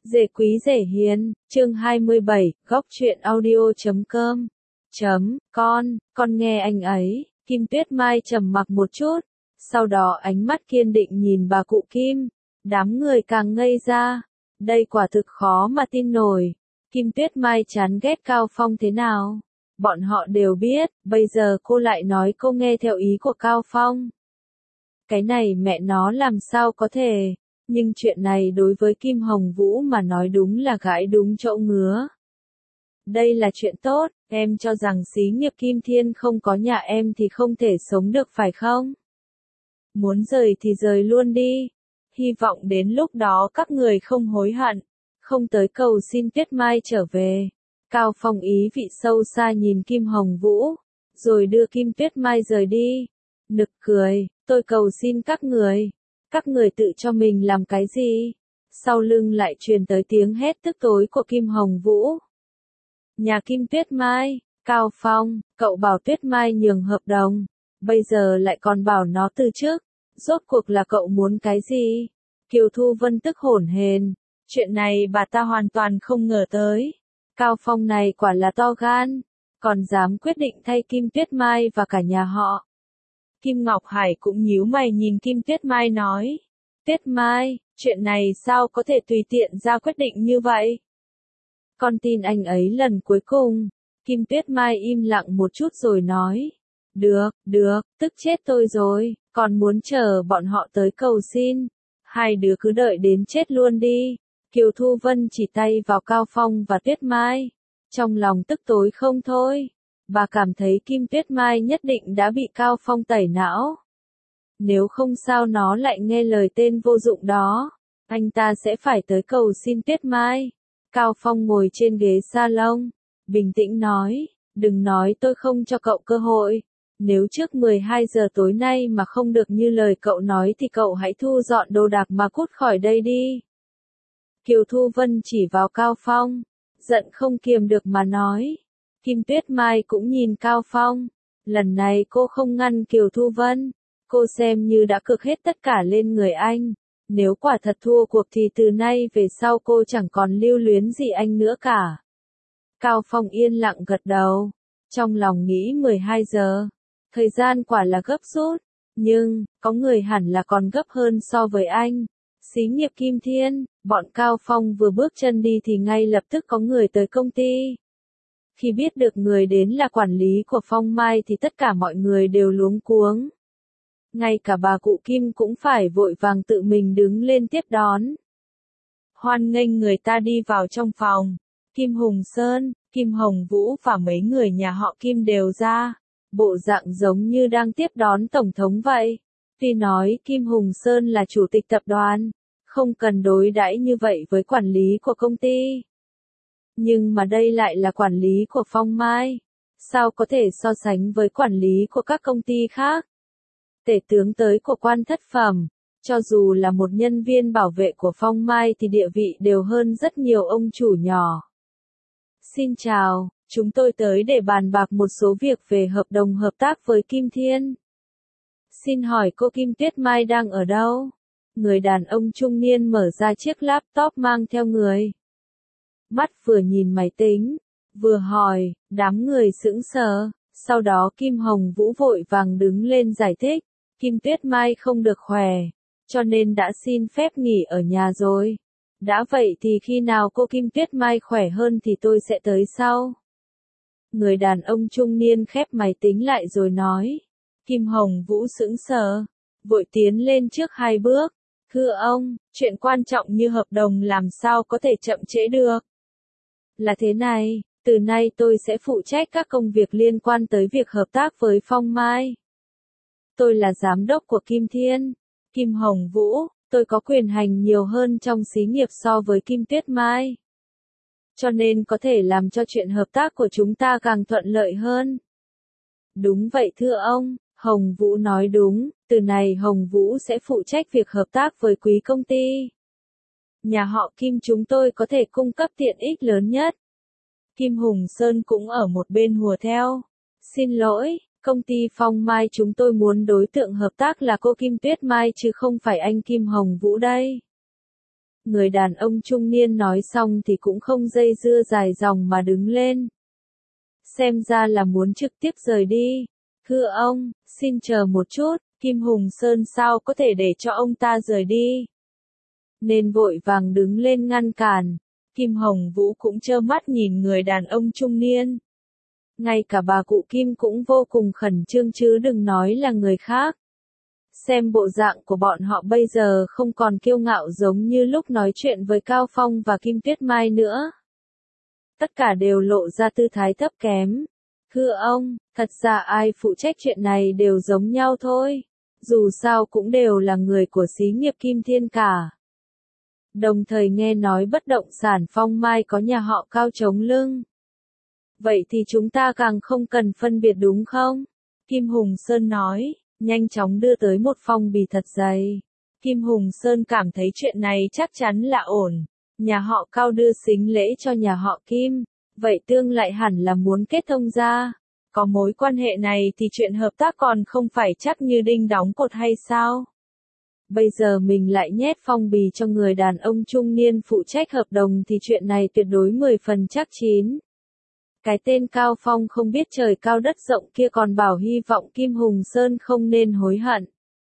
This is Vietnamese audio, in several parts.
Dễ quý dễ hiền, chương 27, góc truyện audio.com. Con nghe anh ấy, Kim Tuyết Mai trầm mặc một chút, sau đó ánh mắt kiên định nhìn bà cụ Kim, đám người càng ngây ra, đây quả thực khó mà tin nổi, Kim Tuyết Mai chán ghét Cao Phong thế nào, bọn họ đều biết, bây giờ cô lại nói cô nghe theo ý của Cao Phong. Cái này mẹ nó làm sao có thể. Nhưng chuyện này đối với Kim Hồng Vũ mà nói đúng là gãi đúng chỗ ngứa. Đây là chuyện tốt, em cho rằng xí nghiệp Kim Thiên không có nhà em thì không thể sống được phải không? Muốn rời thì rời luôn đi. Hy vọng đến lúc đó các người không hối hận, không tới cầu xin Tuyết Mai trở về. Cao Phong ý vị sâu xa nhìn Kim Hồng Vũ, rồi đưa Kim Tuyết Mai rời đi. Nực cười, tôi cầu xin các người tự cho mình làm cái gì? Sau lưng lại truyền tới tiếng hét tức tối của Kim Hồng Vũ. Nhà Kim Tuyết Mai, Cao Phong, cậu bảo Tuyết Mai nhường hợp đồng, bây giờ lại còn bảo nó từ chức, rốt cuộc là cậu muốn cái gì? Kiều Thu Vân tức hổn hển, chuyện này bà ta hoàn toàn không ngờ tới. Cao Phong này quả là to gan, còn dám quyết định thay Kim Tuyết Mai và cả nhà họ. Kim Ngọc Hải cũng nhíu mày nhìn Kim Tuyết Mai nói, Tuyết Mai, chuyện này sao có thể tùy tiện ra quyết định như vậy? Con tin anh ấy lần cuối cùng. Kim Tuyết Mai im lặng một chút rồi nói, được, tức chết tôi rồi, còn muốn chờ bọn họ tới cầu xin. Hai đứa cứ đợi đến chết luôn đi. Kiều Thu Vân chỉ tay vào Cao Phong và Tuyết Mai, trong lòng tức tối không thôi. Bà cảm thấy Kim Tuyết Mai nhất định đã bị Cao Phong tẩy não. Nếu không sao nó lại nghe lời tên vô dụng đó, anh ta sẽ phải tới cầu xin Tuyết Mai. Cao Phong ngồi trên ghế salon, bình tĩnh nói, đừng nói tôi không cho cậu cơ hội. Nếu trước 12 giờ tối nay mà không được như lời cậu nói thì cậu hãy thu dọn đồ đạc mà cút khỏi đây đi. Kiều Thu Vân chỉ vào Cao Phong, giận không kiềm được mà nói. Kim Tuyết Mai cũng nhìn Cao Phong, lần này cô không ngăn Kiều Thu Vân, cô xem như đã cược hết tất cả lên người anh, nếu quả thật thua cuộc thì từ nay về sau cô chẳng còn lưu luyến gì anh nữa cả. Cao Phong yên lặng gật đầu, trong lòng nghĩ 12 giờ, thời gian quả là gấp rút, nhưng, có người hẳn là còn gấp hơn so với anh. Xí nghiệp Kim Thiên, bọn Cao Phong vừa bước chân đi thì ngay lập tức có người tới công ty. Khi biết được người đến là quản lý của Phong Mai thì tất cả mọi người đều luống cuống. Ngay cả bà cụ Kim cũng phải vội vàng tự mình đứng lên tiếp đón. Hoan nghênh người ta đi vào trong phòng. Kim Hùng Sơn, Kim Hồng Vũ và mấy người nhà họ Kim đều ra. Bộ dạng giống như đang tiếp đón Tổng thống vậy. Tuy nói Kim Hùng Sơn là chủ tịch tập đoàn, không cần đối đãi như vậy với quản lý của công ty. Nhưng mà đây lại là quản lý của Phong Mai. Sao có thể so sánh với quản lý của các công ty khác? Tể tướng tới của quan thất phẩm, cho dù là một nhân viên bảo vệ của Phong Mai thì địa vị đều hơn rất nhiều ông chủ nhỏ. Xin chào, chúng tôi tới để bàn bạc một số việc về hợp đồng hợp tác với Kim Thiên. Xin hỏi cô Kim Tuyết Mai đang ở đâu? Người đàn ông trung niên mở ra chiếc laptop mang theo người. Mắt vừa nhìn máy tính, vừa hỏi, đám người sững sờ, sau đó Kim Hồng Vũ vội vàng đứng lên giải thích, Kim Tuyết Mai không được khỏe, cho nên đã xin phép nghỉ ở nhà rồi. Đã vậy thì khi nào cô Kim Tuyết Mai khỏe hơn thì tôi sẽ tới sau. Người đàn ông trung niên khép máy tính lại rồi nói. Kim Hồng Vũ sững sờ, vội tiến lên trước 2 bước. Thưa ông, chuyện quan trọng như hợp đồng làm sao có thể chậm trễ được. Là thế này, từ nay tôi sẽ phụ trách các công việc liên quan tới việc hợp tác với Phong Mai. Tôi là giám đốc của Kim Thiên, Kim Hồng Vũ, tôi có quyền hành nhiều hơn trong xí nghiệp so với Kim Tuyết Mai. Cho nên có thể làm cho chuyện hợp tác của chúng ta càng thuận lợi hơn. Đúng vậy thưa ông, Hồng Vũ nói đúng, từ này Hồng Vũ sẽ phụ trách việc hợp tác với quý công ty. Nhà họ Kim chúng tôi có thể cung cấp tiện ích lớn nhất. Kim Hùng Sơn cũng ở một bên hùa theo. Xin lỗi, công ty Phong Mai chúng tôi muốn đối tượng hợp tác là cô Kim Tuyết Mai chứ không phải anh Kim Hồng Vũ đây. Người đàn ông trung niên nói xong thì cũng không dây dưa dài dòng mà đứng lên. Xem ra là muốn trực tiếp rời đi. Thưa ông, xin chờ một chút, Kim Hùng Sơn sao có thể để cho ông ta rời đi. Nên vội vàng đứng lên ngăn cản. Kim Hồng Vũ cũng trơ mắt nhìn người đàn ông trung niên. Ngay cả bà cụ Kim cũng vô cùng khẩn trương chứ đừng nói là người khác. Xem bộ dạng của bọn họ bây giờ không còn kiêu ngạo giống như lúc nói chuyện với Cao Phong và Kim Tuyết Mai nữa. Tất cả đều lộ ra tư thái thấp kém. Thưa ông, thật ra ai phụ trách chuyện này đều giống nhau thôi. Dù sao cũng đều là người của xí nghiệp Kim Thiên cả. Đồng thời nghe nói bất động sản Phong Mai có nhà họ Cao chống lưng. Vậy thì chúng ta càng không cần phân biệt đúng không? Kim Hùng Sơn nói, nhanh chóng đưa tới một phong bì thật dày. Kim Hùng Sơn cảm thấy chuyện này chắc chắn là ổn. Nhà họ Cao đưa sính lễ cho nhà họ Kim, vậy tương lại hẳn là muốn kết thông ra. Có mối quan hệ này thì chuyện hợp tác còn không phải chắc như đinh đóng cột hay sao? Bây giờ mình lại nhét phong bì cho người đàn ông trung niên phụ trách hợp đồng thì chuyện này tuyệt đối 10 phần chắc chín. Cái tên Cao Phong không biết trời cao đất rộng kia còn bảo hy vọng Kim Hùng Sơn không nên hối hận.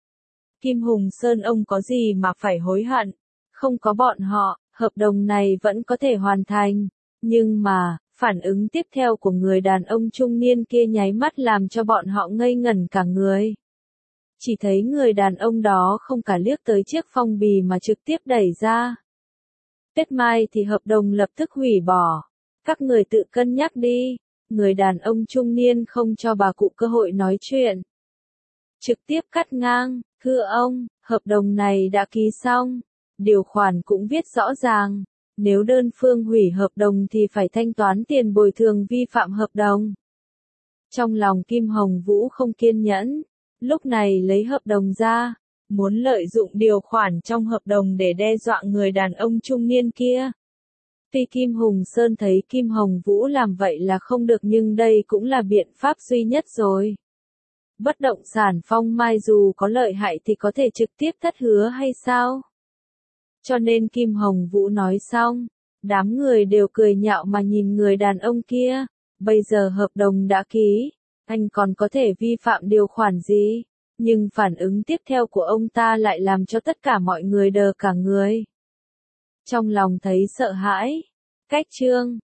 Kim Hùng Sơn ông có gì mà phải hối hận? Không có bọn họ, hợp đồng này vẫn có thể hoàn thành. Nhưng mà, phản ứng tiếp theo của người đàn ông trung niên kia nháy mắt làm cho bọn họ ngây ngẩn cả người. Chỉ thấy người đàn ông đó không cả liếc tới chiếc phong bì mà trực tiếp đẩy ra. Tuyết Mai thì hợp đồng lập tức hủy bỏ. Các người tự cân nhắc đi. Người đàn ông trung niên không cho bà cụ cơ hội nói chuyện. Trực tiếp cắt ngang, thưa ông, hợp đồng này đã ký xong. Điều khoản cũng viết rõ ràng. Nếu đơn phương hủy hợp đồng thì phải thanh toán tiền bồi thường vi phạm hợp đồng. Trong lòng Kim Hồng Vũ không kiên nhẫn. Lúc này lấy hợp đồng ra, muốn lợi dụng điều khoản trong hợp đồng để đe dọa người đàn ông trung niên kia. Tuy Kim Hùng Sơn thấy Kim Hồng Vũ làm vậy là không được nhưng đây cũng là biện pháp duy nhất rồi. Bất động sản Phong Mai dù có lợi hại thì có thể trực tiếp thất hứa hay sao? Cho nên Kim Hồng Vũ nói xong, đám người đều cười nhạo mà nhìn người đàn ông kia. Bây giờ hợp đồng đã ký, anh còn có thể vi phạm điều khoản gì? Nhưng phản ứng tiếp theo của ông ta lại làm cho tất cả mọi người đờ cả người. Trong lòng thấy sợ hãi. Cách chương